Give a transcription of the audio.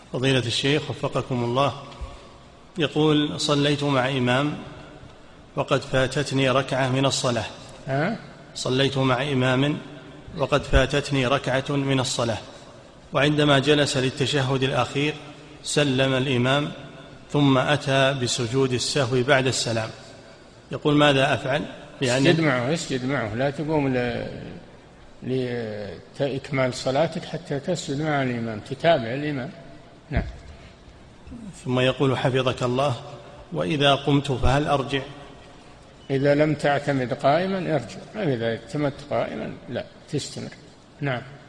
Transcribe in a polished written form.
فضيلة الشيخ وفقكم الله، يقول: صليت مع إمام وقد فاتتني ركعة من الصلاة. صليت مع إمام وقد فاتتني ركعة من الصلاة، وعندما جلس للتشهد الأخير سلم الإمام ثم أتى بسجود السهو بعد السلام. يقول: ماذا أفعل؟ اسجد معه، لا تقوم لإكمال صلاتك حتى تسجد مع الإمام، تتابع الإمام. نعم. ثم يقول: حفظك الله، وإذا قمت فهل أرجع؟ إذا لم تعتمد قائما ارجع، إذا اعتمدت قائما لا، تستمر. نعم.